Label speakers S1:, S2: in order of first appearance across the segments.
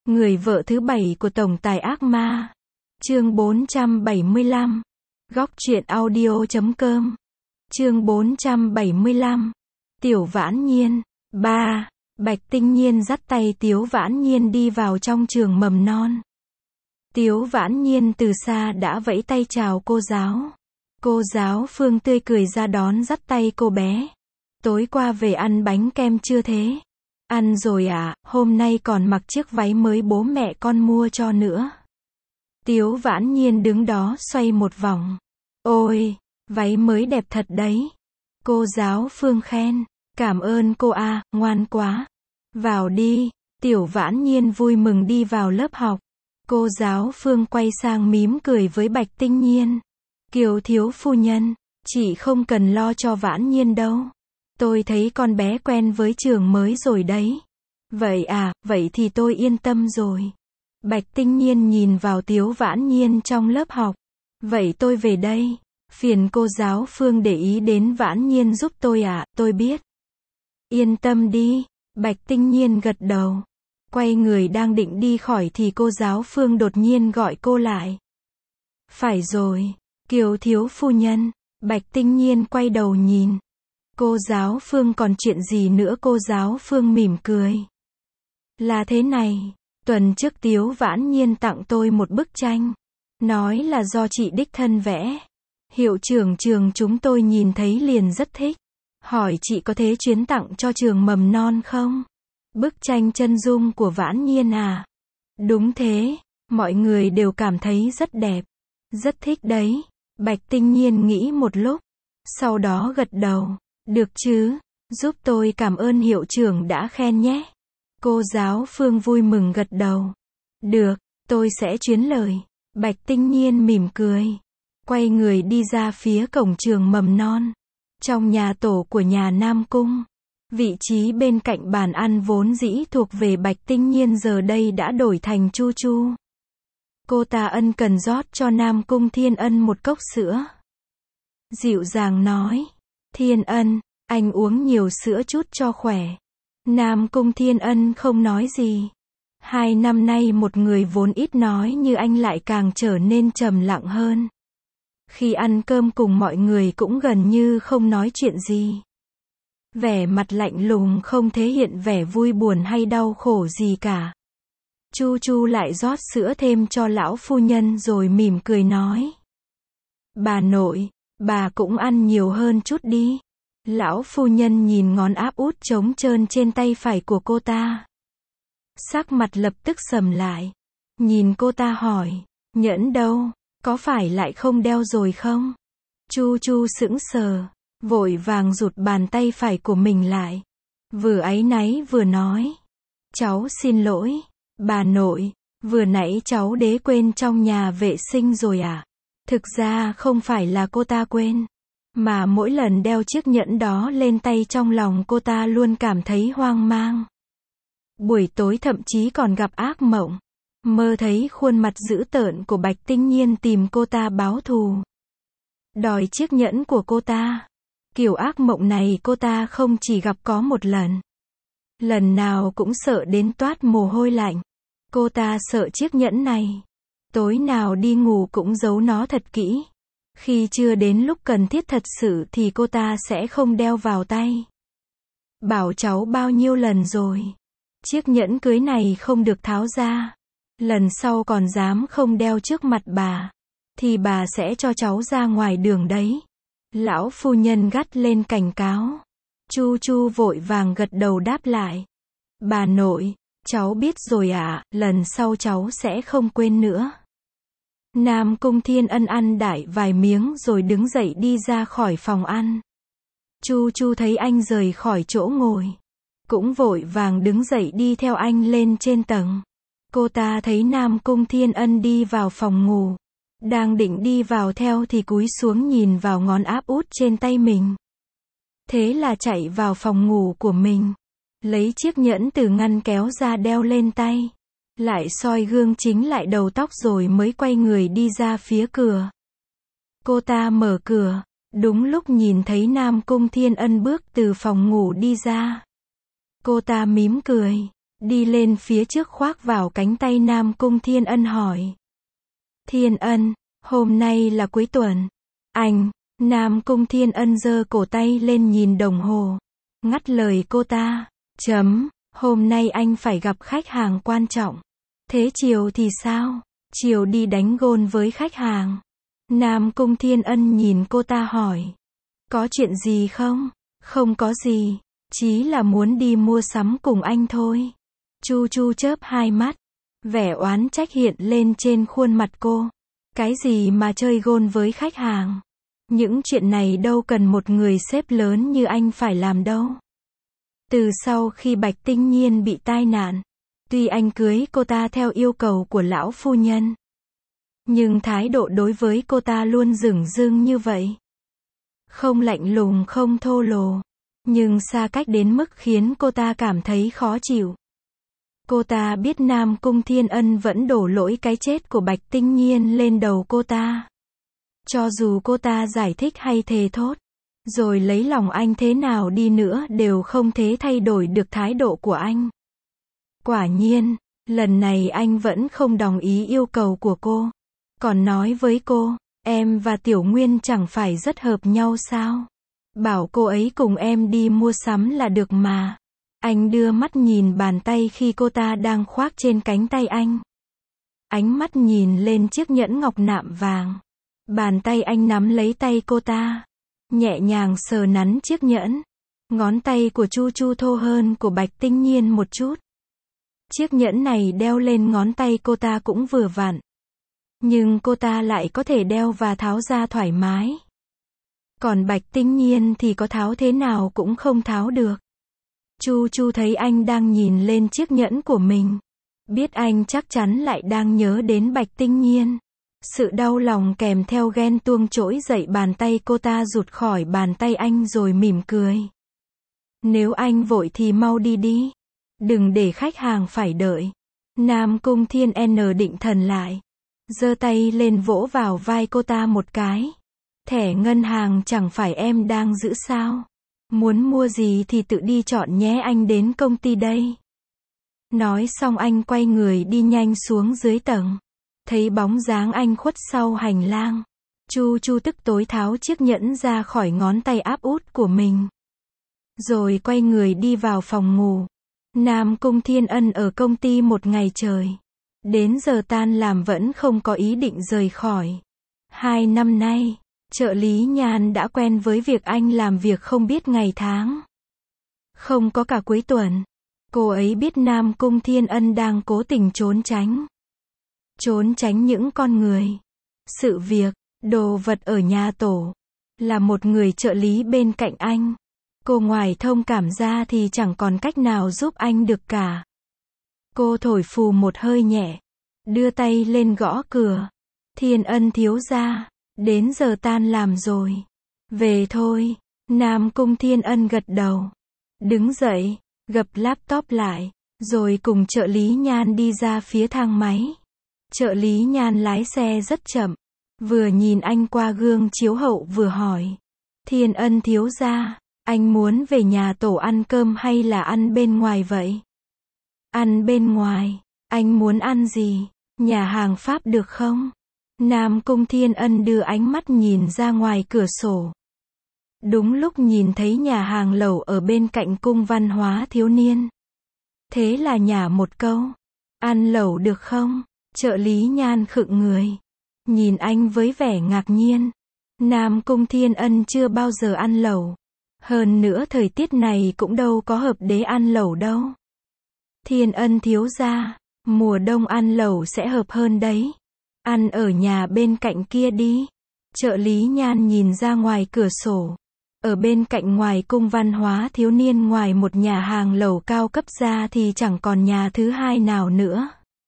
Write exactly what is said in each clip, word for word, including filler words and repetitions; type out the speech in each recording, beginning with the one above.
S1: Người vợ thứ bảy của tổng tài ác ma. Chương bốn trăm bảy mươi lăm. Góc truyện audio chấm com. Chương bốn trăm bảy mươi lăm. Tiểu Vãn Nhiên. ba. Bạch Tinh Nhiên dắt tay Tiếu Vãn Nhiên đi vào trong trường mầm non. Tiếu Vãn Nhiên từ xa đã vẫy tay chào cô giáo. Cô giáo Phương tươi cười ra đón dắt tay cô bé. Tối qua về ăn bánh kem chưa thế? Ăn rồi à, hôm nay còn mặc chiếc váy mới bố mẹ con mua cho nữa. Tiếu Vãn Nhiên đứng đó xoay một vòng. Ôi, váy mới đẹp thật đấy. Cô giáo Phương khen. Cảm ơn cô à, ngoan quá. Vào đi. Tiểu Vãn Nhiên vui mừng đi vào lớp học. Cô giáo Phương quay sang mím cười với Bạch Tinh Nhiên. Kiều thiếu phu nhân, chị không cần lo cho Vãn Nhiên đâu. Tôi thấy con bé quen với trường mới rồi đấy. Vậy à, vậy thì tôi yên tâm rồi. Bạch Tinh Nhiên nhìn vào Tiếu Vãn Nhiên trong lớp học. Vậy tôi về đây. Phiền cô giáo Phương để ý đến Vãn Nhiên giúp tôi ạ, à, tôi biết. Yên tâm đi. Bạch Tinh Nhiên gật đầu. Quay người đang định đi khỏi thì cô giáo Phương đột nhiên gọi cô lại. Phải rồi, Kiều thiếu phu nhân. Bạch Tinh Nhiên quay đầu nhìn. Cô giáo Phương còn chuyện gì nữa? Cô giáo Phương mỉm cười. Là thế này, tuần trước Tiếu Vãn Nhiên tặng tôi một bức tranh. Nói là do chị đích thân vẽ. Hiệu trưởng trường chúng tôi nhìn thấy liền rất thích. Hỏi chị có thế chuyến tặng cho trường mầm non không? Bức tranh chân dung của Vãn Nhiên à? Đúng thế, mọi người đều cảm thấy rất đẹp. Rất thích đấy. Bạch Tinh Nhiên nghĩ một lúc. Sau đó gật đầu. Được chứ, giúp tôi cảm ơn hiệu trưởng đã khen nhé. Cô giáo Phương vui mừng gật đầu. Được, tôi sẽ chuyến lời. Bạch Tinh Nhiên mỉm cười. Quay người đi ra phía cổng trường mầm non. Trong nhà tổ của nhà Nam Cung. Vị trí bên cạnh bàn ăn vốn dĩ thuộc về Bạch Tinh Nhiên giờ đây đã đổi thành Chu Chu. Cô ta ân cần rót cho Nam Cung Thiên Ân một cốc sữa. Dịu dàng nói. Thiên Ân, anh uống nhiều sữa chút cho khỏe. Nam Cung Thiên Ân không nói gì. Hai năm nay một người vốn ít nói như anh lại càng trở nên trầm lặng hơn. Khi ăn cơm cùng mọi người cũng gần như không nói chuyện gì. Vẻ mặt lạnh lùng không thể hiện vẻ vui buồn hay đau khổ gì cả. Chu Chu lại rót sữa thêm cho lão phu nhân rồi mỉm cười nói. Bà nội, bà cũng ăn nhiều hơn chút đi. Lão phu nhân nhìn ngón áp út trống trơn trên tay phải của cô ta. Sắc mặt lập tức sầm lại. Nhìn cô ta hỏi, nhẫn đâu, có phải lại không đeo rồi không? Chu Chu sững sờ, vội vàng rụt bàn tay phải của mình lại. Vừa áy náy vừa nói. Cháu xin lỗi, bà nội, vừa nãy cháu đế quên trong nhà vệ sinh rồi à? Thực ra không phải là cô ta quên. Mà mỗi lần đeo chiếc nhẫn đó lên tay trong lòng cô ta luôn cảm thấy hoang mang. Buổi tối thậm chí còn gặp ác mộng. Mơ thấy khuôn mặt dữ tợn của Bạch Tinh Nhiên tìm cô ta báo thù. Đòi chiếc nhẫn của cô ta. Kiểu ác mộng này cô ta không chỉ gặp có một lần. Lần nào cũng sợ đến toát mồ hôi lạnh. Cô ta sợ chiếc nhẫn này. Tối nào đi ngủ cũng giấu nó thật kỹ. Khi chưa đến lúc cần thiết thật sự thì cô ta sẽ không đeo vào tay. Bảo cháu bao nhiêu lần rồi. Chiếc nhẫn cưới này không được tháo ra. Lần sau còn dám không đeo trước mặt bà. Thì bà sẽ cho cháu ra ngoài đường đấy. Lão phu nhân gắt lên cảnh cáo. Chu Chu vội vàng gật đầu đáp lại. Bà nội, cháu biết rồi ạ, à, lần sau cháu sẽ không quên nữa. Nam Cung Thiên Ân ăn đại vài miếng rồi đứng dậy đi ra khỏi phòng ăn. Chu Chu thấy anh rời khỏi chỗ ngồi. Cũng vội vàng đứng dậy đi theo anh lên trên tầng. Cô ta thấy Nam Cung Thiên Ân đi vào phòng ngủ. Đang định đi vào theo thì cúi xuống nhìn vào ngón áp út trên tay mình. Thế là chạy vào phòng ngủ của mình. Lấy chiếc nhẫn từ ngăn kéo ra đeo lên tay. Lại soi gương chính lại đầu tóc rồi mới quay người đi ra phía cửa. Cô ta mở cửa. Đúng lúc nhìn thấy Nam Cung Thiên Ân bước từ phòng ngủ đi ra. Cô ta mím cười. đi lên phía trước khoác vào cánh tay Nam Cung Thiên Ân hỏi. Thiên Ân, hôm nay là cuối tuần. Anh, Nam Cung Thiên Ân giơ cổ tay lên nhìn đồng hồ. Ngắt lời cô ta. Chấm, hôm nay anh phải gặp khách hàng quan trọng. Thế chiều thì sao? Chiều đi đánh gôn với khách hàng. Nam Cung Thiên Ân nhìn cô ta hỏi. Có chuyện gì không? Không có gì, chỉ là muốn đi mua sắm cùng anh thôi. Chu Chu chớp hai mắt. Vẻ oán trách hiện lên trên khuôn mặt cô. Cái gì mà chơi gôn với khách hàng? Những chuyện này đâu cần một người sếp lớn như anh phải làm đâu. Từ sau khi Bạch Tinh Nhiên bị tai nạn, tuy anh cưới cô ta theo yêu cầu của lão phu nhân, nhưng thái độ đối với cô ta luôn dửng dưng như vậy. Không lạnh lùng không thô lồ, nhưng xa cách đến mức khiến cô ta cảm thấy khó chịu. Cô ta biết Nam Cung Thiên Ân vẫn đổ lỗi cái chết của Bạch Tinh Nhiên lên đầu cô ta. Cho dù cô ta giải thích hay thề thốt, rồi lấy lòng anh thế nào đi nữa đều không thể thay đổi được thái độ của anh. Quả nhiên, lần này anh vẫn không đồng ý yêu cầu của cô. Còn nói với cô, em và Tiểu Nguyên chẳng phải rất hợp nhau sao? Bảo cô ấy cùng em đi mua sắm là được mà. Anh đưa mắt nhìn bàn tay khi cô ta đang khoác trên cánh tay anh. Ánh mắt nhìn lên chiếc nhẫn ngọc nạm vàng. Bàn tay anh nắm lấy tay cô ta, nhẹ nhàng sờ nắn chiếc nhẫn. Ngón tay của Chu Chu thô hơn của Bạch Tinh Nhiên một chút. Chiếc nhẫn này đeo lên ngón tay cô ta cũng vừa vặn. Nhưng cô ta lại có thể đeo và tháo ra thoải mái. Còn Bạch Tinh Nhiên thì có tháo thế nào cũng không tháo được. Chu Chu thấy anh đang nhìn lên chiếc nhẫn của mình. Biết anh chắc chắn lại đang nhớ đến Bạch Tinh Nhiên. Sự đau lòng kèm theo ghen tuông trỗi dậy bàn tay cô ta rụt khỏi bàn tay anh rồi mỉm cười. Nếu anh vội thì mau đi đi. Đừng để khách hàng phải đợi. Nam Cung Thiên N định thần lại. Giơ tay lên vỗ vào vai cô ta một cái. Thẻ ngân hàng chẳng phải em đang giữ sao? Muốn mua gì thì tự đi chọn nhé, anh đến công ty đây. Nói xong anh quay người đi nhanh xuống dưới tầng. Thấy bóng dáng anh khuất sau hành lang. Chu Chu tức tối tháo chiếc nhẫn ra khỏi ngón tay áp út của mình. Rồi quay người đi vào phòng ngủ. Nam Cung Thiên Ân ở công ty một ngày trời. Đến giờ tan làm vẫn không có ý định rời khỏi. Hai năm nay, trợ lý Nhan đã quen với việc anh làm việc không biết ngày tháng. Không có cả cuối tuần. Cô ấy biết Nam Cung Thiên Ân đang cố tình trốn tránh. Trốn tránh những con người, sự việc, đồ vật ở nhà tổ. Là một người trợ lý bên cạnh anh. Cô ngoài thông cảm ra thì chẳng còn cách nào giúp anh được cả. Cô thổi phù một hơi nhẹ. Đưa tay lên gõ cửa. Thiên Ân thiếu gia, đến giờ tan làm rồi. Về thôi. Nam Cung Thiên Ân gật đầu. Đứng dậy, gập laptop lại. Rồi cùng trợ lý Nhan đi ra phía thang máy. Trợ lý Nhan lái xe rất chậm. Vừa nhìn anh qua gương chiếu hậu vừa hỏi. Thiên Ân thiếu gia, anh muốn về nhà tổ ăn cơm hay là ăn bên ngoài vậy? Ăn bên ngoài. Anh muốn ăn gì? Nhà hàng Pháp được không? Nam Cung Thiên Ân đưa ánh mắt nhìn ra ngoài cửa sổ. Đúng lúc nhìn thấy nhà hàng lẩu ở bên cạnh cung văn hóa thiếu niên. Thế là nhả một câu. Ăn lẩu được không? Trợ lý Nhan khựng người. Nhìn anh với vẻ ngạc nhiên. Nam Cung Thiên Ân chưa bao giờ ăn lẩu. Hơn nữa thời tiết này cũng đâu có hợp để ăn lẩu đâu. Thiên Ân thiếu gia, mùa đông ăn lẩu sẽ hợp hơn đấy. Ăn ở nhà bên cạnh kia đi. Trợ lý Nhan nhìn ra ngoài cửa sổ. Ở bên cạnh ngoài cung văn hóa thiếu niên ngoài một nhà hàng lẩu cao cấp ra thì chẳng còn nhà thứ hai nào nữa.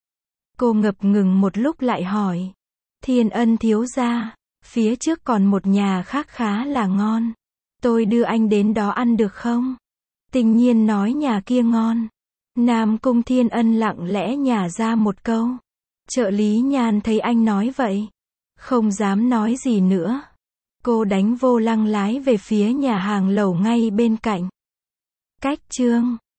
S1: Cô ngập ngừng một lúc lại hỏi. Thiên Ân thiếu gia, phía trước còn một nhà khác khá là ngon. Tôi đưa anh đến đó ăn được không? Tình Nhiên nói nhà kia ngon. Nam Cung Thiên Ân lặng lẽ nhả ra một câu. Trợ lý Nhan thấy anh nói vậy, không dám nói gì nữa. Cô đánh vô lăng lái về phía nhà hàng lẩu ngay bên cạnh. Cách chương